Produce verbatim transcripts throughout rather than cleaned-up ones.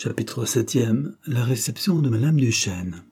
Chapitre septième. La réception de Madame Duchesne.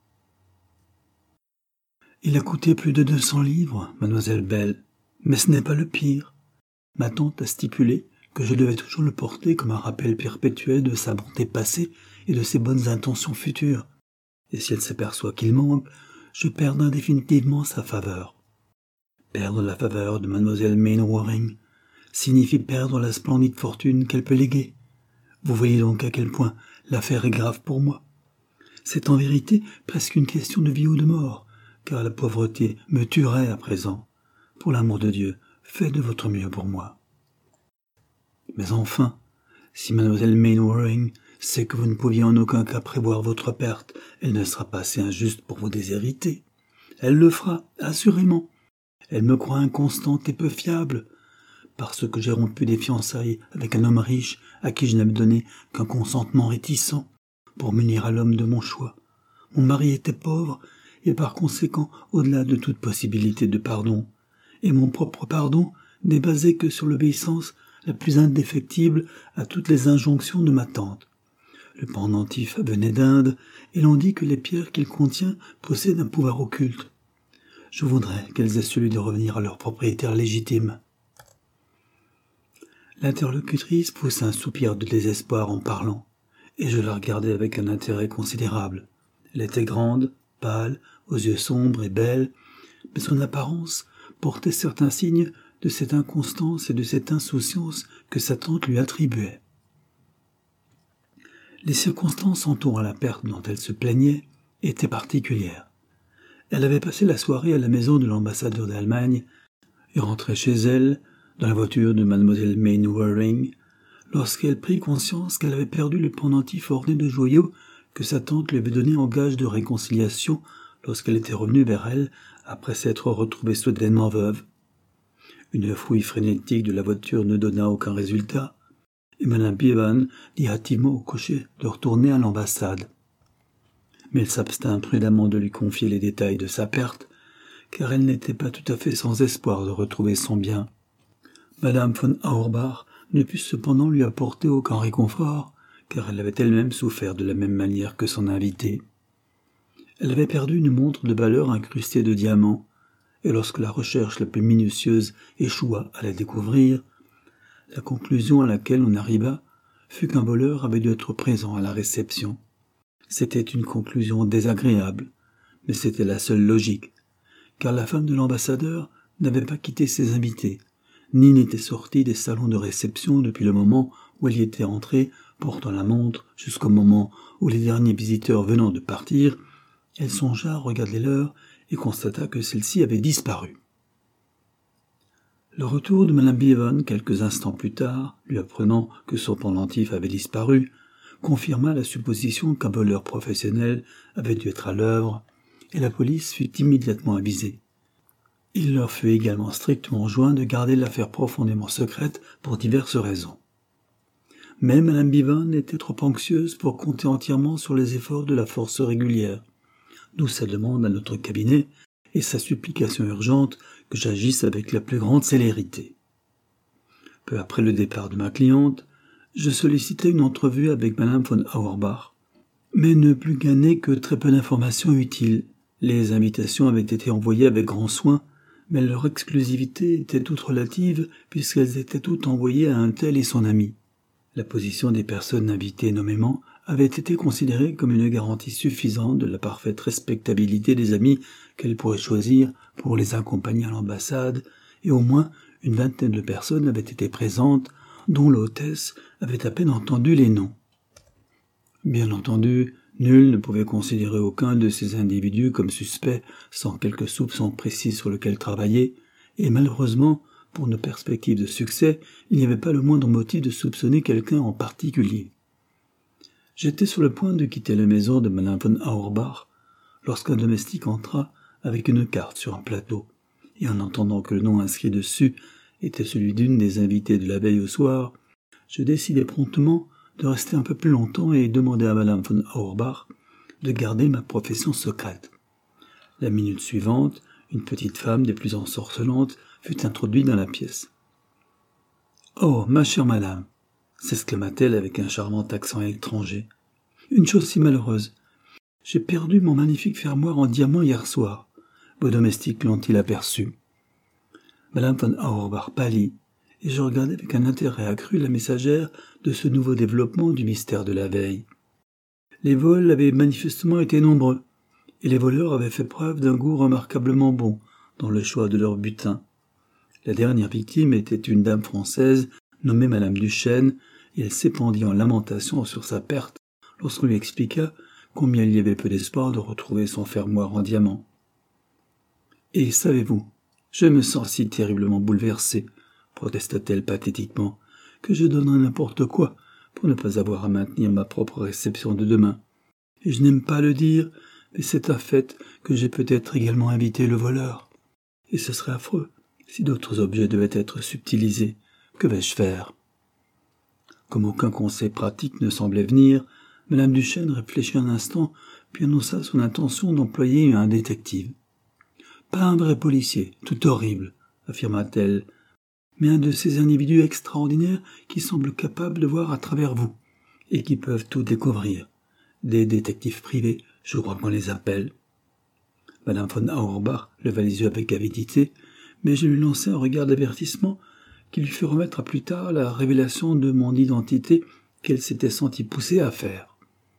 Il a coûté plus de deux cents livres, mademoiselle Belle, mais ce n'est pas le pire. Ma tante a stipulé que je devais toujours le porter comme un rappel perpétuel de sa bonté passée et de ses bonnes intentions futures. Et si elle s'aperçoit qu'il manque, je perdrai définitivement sa faveur. Perdre la faveur de mademoiselle Mainwaring signifie perdre la splendide fortune qu'elle peut léguer. Vous voyez donc à quel point l'affaire est grave pour moi. C'est en vérité presque une question de vie ou de mort, car la pauvreté me tuerait à présent. Pour l'amour de Dieu, faites de votre mieux pour moi. Mais enfin, si mademoiselle Mainwaring sait que vous ne pouviez en aucun cas prévoir votre perte, elle ne sera pas assez injuste pour vous déshériter. Elle le fera, assurément. Elle me croit inconstante et peu fiable, parce que j'ai rompu des fiançailles avec un homme riche à qui je n'avais donné qu'un consentement réticent pour m'unir à l'homme de mon choix. Mon mari était pauvre et par conséquent au-delà de toute possibilité de pardon, et mon propre pardon n'est basé que sur l'obéissance la plus indéfectible à toutes les injonctions de ma tante. Le pendentif venait d'Inde, et l'on dit que les pierres qu'il contient possèdent un pouvoir occulte. Je voudrais qu'elles aient celui de revenir à leur propriétaire légitime. L'interlocutrice poussa un soupir de désespoir en parlant, et je la regardai avec un intérêt considérable. Elle était grande, pâle, aux yeux sombres et belle, mais son apparence portait certains signes de cette inconstance et de cette insouciance que sa tante lui attribuait. Les circonstances entourant la perte dont elle se plaignait étaient particulières. Elle avait passé la soirée à la maison de l'ambassadeur d'Allemagne et rentrait chez elle, dans la voiture de mademoiselle Mainwaring, lorsqu'elle prit conscience qu'elle avait perdu le pendentif orné de joyaux que sa tante lui avait donné en gage de réconciliation lorsqu'elle était revenue vers elle après s'être retrouvée soudainement veuve. Une fouille frénétique de la voiture ne donna aucun résultat, et madame Bevan dit hâtivement au cocher de retourner à l'ambassade. Mais elle s'abstint prudemment de lui confier les détails de sa perte, car elle n'était pas tout à fait sans espoir de retrouver son bien. Madame von Auerbach ne put cependant lui apporter aucun réconfort, car elle avait elle-même souffert de la même manière que son invité. Elle avait perdu une montre de valeur incrustée de diamants, et lorsque la recherche la plus minutieuse échoua à la découvrir, la conclusion à laquelle on arriva fut qu'un voleur avait dû être présent à la réception. C'était une conclusion désagréable, mais c'était la seule logique, car la femme de l'ambassadeur n'avait pas quitté ses invités, ni n'était sortie des salons de réception depuis le moment où elle y était entrée, portant la montre, jusqu'au moment où les derniers visiteurs venant de partir, elle songea à regarder l'heure et constata que celle-ci avait disparu. Le retour de madame Bevan, quelques instants plus tard, lui apprenant que son pendentif avait disparu, confirma la supposition qu'un voleur professionnel avait dû être à l'œuvre, et la police fut immédiatement avisée. Il leur fut également strictement enjoint de garder l'affaire profondément secrète pour diverses raisons. Mais madame Bevan était trop anxieuse pour compter entièrement sur les efforts de la force régulière, d'où sa demande à notre cabinet et sa supplication urgente que j'agisse avec la plus grande célérité. Peu après le départ de ma cliente, je sollicitai une entrevue avec madame von Auerbach, mais ne pus gagner que très peu d'informations utiles. Les invitations avaient été envoyées avec grand soin, mais leur exclusivité était toute relative puisqu'elles étaient toutes envoyées à un tel et son ami. La position des personnes invitées nommément avait été considérée comme une garantie suffisante de la parfaite respectabilité des amis qu'elle pourrait choisir pour les accompagner à l'ambassade, et au moins une vingtaine de personnes avaient été présentes, dont l'hôtesse avait à peine entendu les noms. Bien entendu, nul ne pouvait considérer aucun de ces individus comme suspect sans quelque soupçon précis sur lequel travailler, et malheureusement, pour nos perspectives de succès, il n'y avait pas le moindre motif de soupçonner quelqu'un en particulier. J'étais sur le point de quitter la maison de madame von Auerbach lorsqu'un domestique entra avec une carte sur un plateau, et en entendant que le nom inscrit dessus était celui d'une des invitées de la veille au soir, je décidai promptement de rester un peu plus longtemps et demander à madame von Auerbach de garder ma profession secrète. La minute suivante, une petite femme des plus ensorcelantes fut introduite dans la pièce. « Oh, ma chère madame, s'exclama-t-elle avec un charmant accent étranger. Une chose si malheureuse. J'ai perdu mon magnifique fermoir en diamant hier soir. Vos domestiques l'ont-ils aperçu? Madame von Auerbach pâlit, et je regardais avec un intérêt accru la messagère de ce nouveau développement du mystère de la veille. Les vols avaient manifestement été nombreux, et les voleurs avaient fait preuve d'un goût remarquablement bon dans le choix de leur butin. La dernière victime était une dame française nommée Madame Duchesne, et elle s'épandit en lamentations sur sa perte lorsqu'on lui expliqua combien il y avait peu d'espoir de retrouver son fermoir en diamant. « Et savez-vous, je me sens si terriblement bouleversée, protesta-t-elle pathétiquement, que je donnerais n'importe quoi pour ne pas avoir à maintenir ma propre réception de demain. Et je n'aime pas le dire, mais c'est un fait que j'ai peut-être également invité le voleur. Et ce serait affreux si d'autres objets devaient être subtilisés. Que vais-je faire ?» Comme aucun conseil pratique ne semblait venir, Madame Duchesne réfléchit un instant, puis annonça son intention d'employer un détective. « Pas un vrai policier, tout horrible, » affirma-t-elle, « mais un de ces individus extraordinaires qui semblent capables de voir à travers vous, et qui peuvent tout découvrir. Des détectives privés, je crois qu'on les appelle. » Madame von Auerbach leva les yeux avec avidité, mais je lui lançai un regard d'avertissement qui lui fit remettre à plus tard la révélation de mon identité qu'elle s'était sentie poussée à faire.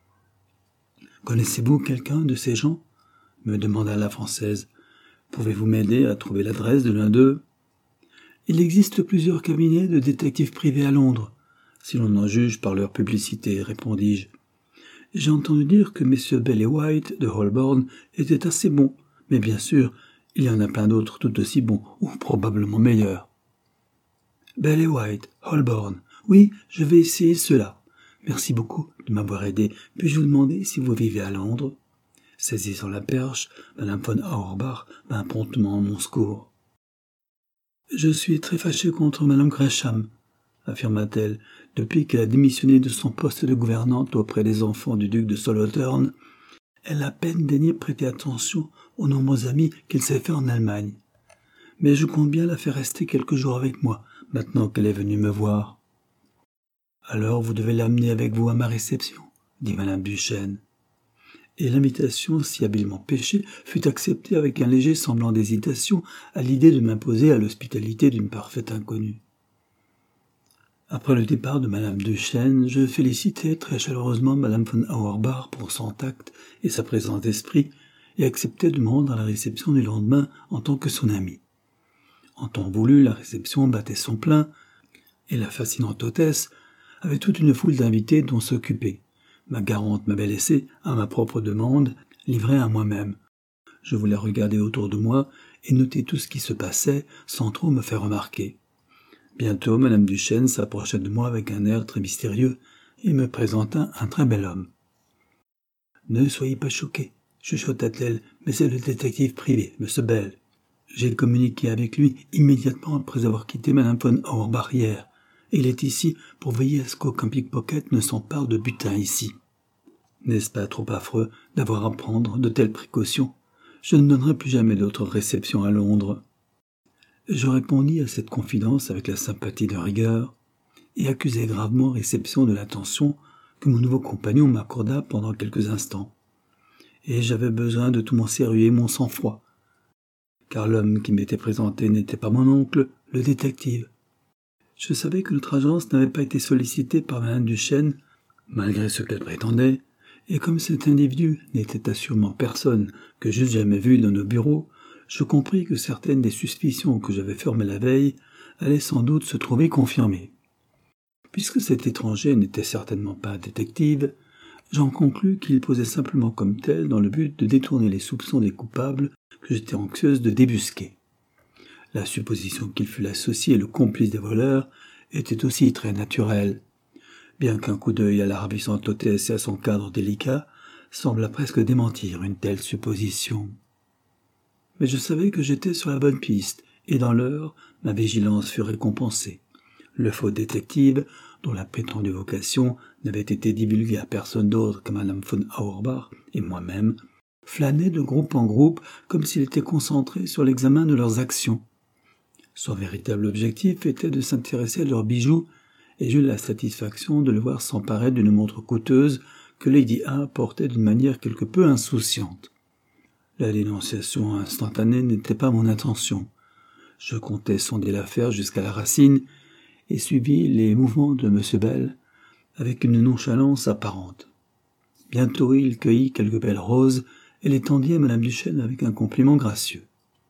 « Connaissez-vous quelqu'un de ces gens ?» me demanda la Française. « Pouvez-vous m'aider à trouver l'adresse de l'un d'eux ?»« Il existe plusieurs cabinets de détectives privés à Londres, si l'on en juge par leur publicité, répondis-je. J'ai entendu dire que messieurs Bell et White de Holborn étaient assez bons, mais bien sûr, il y en a plein d'autres tout aussi bons, ou probablement meilleurs. »« Bell et White, Holborn, oui, je vais essayer cela. Merci beaucoup de m'avoir aidé. Puis-je vous demander si vous vivez à Londres ?» Saisissant la perche, Madame von Auerbach vint promptement à mon secours. « Je suis très fâché contre Madame Gresham, » affirma-t-elle, « depuis qu'elle a démissionné de son poste de gouvernante auprès des enfants du duc de Solothurn. Elle a à peine daigné prêter attention aux nombreux amis qu'elle s'est fait en Allemagne. Mais je compte bien la faire rester quelques jours avec moi, maintenant qu'elle est venue me voir. »« Alors vous devez l'amener avec vous à ma réception, » dit Madame Duchesne. Et l'invitation, si habilement pêchée, fut acceptée avec un léger semblant d'hésitation à l'idée de m'imposer à l'hospitalité d'une parfaite inconnue. Après le départ de Madame Duchesne, je félicitai très chaleureusement Madame von Auerbach pour son tact et sa présence d'esprit, et acceptai de me rendre à la réception du lendemain en tant que son amie. En temps voulu, la réception battait son plein, et la fascinante hôtesse avait toute une foule d'invités dont s'occuper. Ma garante m'avait laissé, à ma propre demande, livrée à moi-même. Je voulais regarder autour de moi et noter tout ce qui se passait sans trop me faire remarquer. Bientôt, Madame Duchesne s'approcha de moi avec un air très mystérieux et me présenta un très bel homme. « Ne soyez pas choqués, chuchota-t-elle, mais c'est le détective privé, Monsieur Bell. J'ai communiqué avec lui immédiatement après avoir quitté Madame von Auerbach hier. Et il est ici pour veiller à ce qu'aucun pickpocket ne s'empare de butin ici. N'est-ce pas trop affreux d'avoir à prendre de telles précautions? Je ne donnerai plus jamais d'autre réception à Londres. » Je répondis à cette confidence avec la sympathie de rigueur et accusai gravement réception de l'attention que mon nouveau compagnon m'accorda pendant quelques instants. Et j'avais besoin de tout mon sérieux et mon sang-froid, car l'homme qui m'était présenté n'était pas mon oncle, le détective. Je savais que notre agence n'avait pas été sollicitée par Madame Duchesne, malgré ce qu'elle prétendait, et comme cet individu n'était assurément personne que j'eusse jamais vu dans nos bureaux, je compris que certaines des suspicions que j'avais formées la veille allaient sans doute se trouver confirmées. Puisque cet étranger n'était certainement pas un détective, j'en conclus qu'il posait simplement comme tel dans le but de détourner les soupçons des coupables que j'étais anxieuse de débusquer. La supposition qu'il fût l'associé et le complice des voleurs était aussi très naturelle, bien qu'un coup d'œil à la ravissante hôtesse et à son cadre délicat sembla presque démentir une telle supposition. Mais je savais que j'étais sur la bonne piste, et dans l'heure, ma vigilance fut récompensée. Le faux détective, dont la prétendue vocation n'avait été divulguée à personne d'autre que Madame von Auerbach et moi-même, flânait de groupe en groupe comme s'il était concentré sur l'examen de leurs actions. Son véritable objectif était de s'intéresser à leurs bijoux et j'eus la satisfaction de le voir s'emparer d'une montre coûteuse que Lady A portait d'une manière quelque peu insouciante. La dénonciation instantanée n'était pas mon intention. Je comptais sonder l'affaire jusqu'à la racine et suivis les mouvements de M. Bell avec une nonchalance apparente. Bientôt il cueillit quelques belles roses et les tendit à Madame Duchesne avec un compliment gracieux.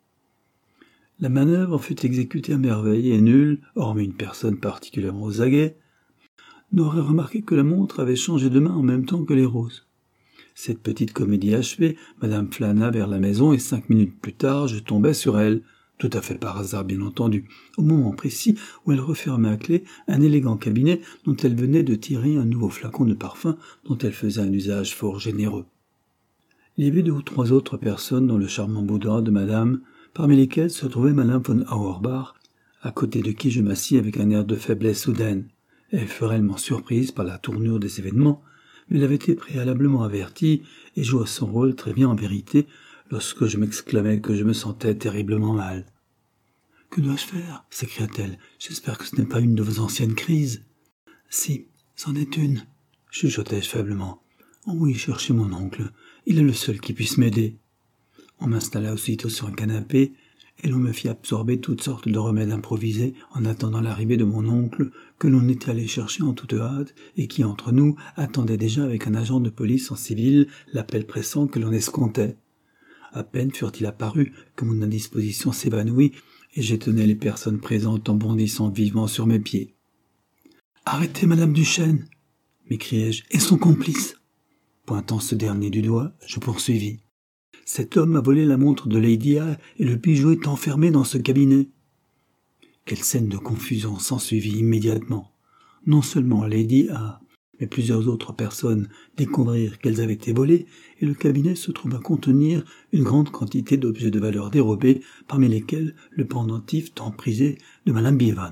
La manœuvre fut exécutée à merveille et nul, hormis une personne particulièrement aux aguets, n'aurait remarqué que la montre avait changé de main en même temps que les roses. Cette petite comédie achevée, Madame flâna vers la maison et cinq minutes plus tard, je tombais sur elle, tout à fait par hasard bien entendu, au moment précis où elle refermait à clé un élégant cabinet dont elle venait de tirer un nouveau flacon de parfum dont elle faisait un usage fort généreux. Il y avait deux ou trois autres personnes dans le charmant boudoir de Madame, parmi lesquelles se trouvait Madame von Auerbach, à côté de qui je m'assis avec un air de faiblesse soudaine. Elle fut réellement surprise par la tournure des événements, mais elle avait été préalablement avertie et joua son rôle très bien en vérité lorsque je m'exclamais que je me sentais terriblement mal. « Que dois-je faire » s'écria-t-elle. « J'espère que ce n'est pas une de vos anciennes crises. »« Si, c'en est une, » chuchotai-je faiblement. « Oh oui, cherchez mon oncle. Il est le seul qui puisse m'aider. » On m'installa aussitôt sur un canapé, et l'on me fit absorber toutes sortes de remèdes improvisés en attendant l'arrivée de mon oncle, que l'on était allé chercher en toute hâte, et qui, entre nous, attendait déjà avec un agent de police en civil l'appel pressant que l'on escomptait. À peine furent-ils apparus que mon indisposition s'évanouit, et j'étonnai les personnes présentes en bondissant vivement sur mes pieds. « Arrêtez, Madame Duchesne !» m'écriai-je, « et son complice !» Pointant ce dernier du doigt, je poursuivis. « Cet homme a volé la montre de Lady A et le bijou est enfermé dans ce cabinet. » Quelle scène de confusion s'ensuivit immédiatement. Non seulement Lady A, mais plusieurs autres personnes découvrirent qu'elles avaient été volées, et le cabinet se trouva contenir une grande quantité d'objets de valeur dérobés, parmi lesquels le pendentif tant prisé de Madame Bevan.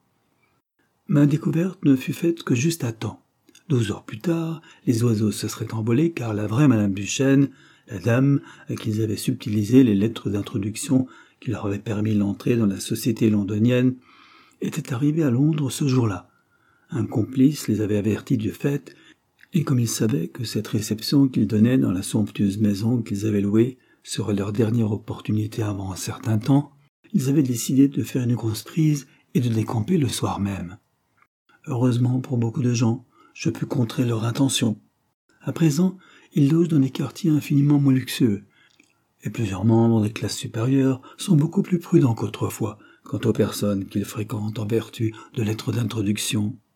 Ma découverte ne fut faite que juste à temps. Douze heures plus tard, les oiseaux se seraient envolés car la vraie Madame Duchesne, la dame à qui ils avaient subtilisé les lettres d'introduction qui leur avaient permis l'entrée dans la société londonienne, était arrivée à Londres ce jour-là. Un complice les avait avertis du fait, et comme ils savaient que cette réception qu'ils donnaient dans la somptueuse maison qu'ils avaient louée serait leur dernière opportunité avant un certain temps, ils avaient décidé de faire une grosse prise et de décamper le soir même. Heureusement pour beaucoup de gens, je pus contrer leur intention. À présent, ils logent dans des quartiers infiniment moins luxueux, et plusieurs membres des classes supérieures sont beaucoup plus prudents qu'autrefois quant aux personnes qu'ils fréquentent en vertu de lettres d'introduction.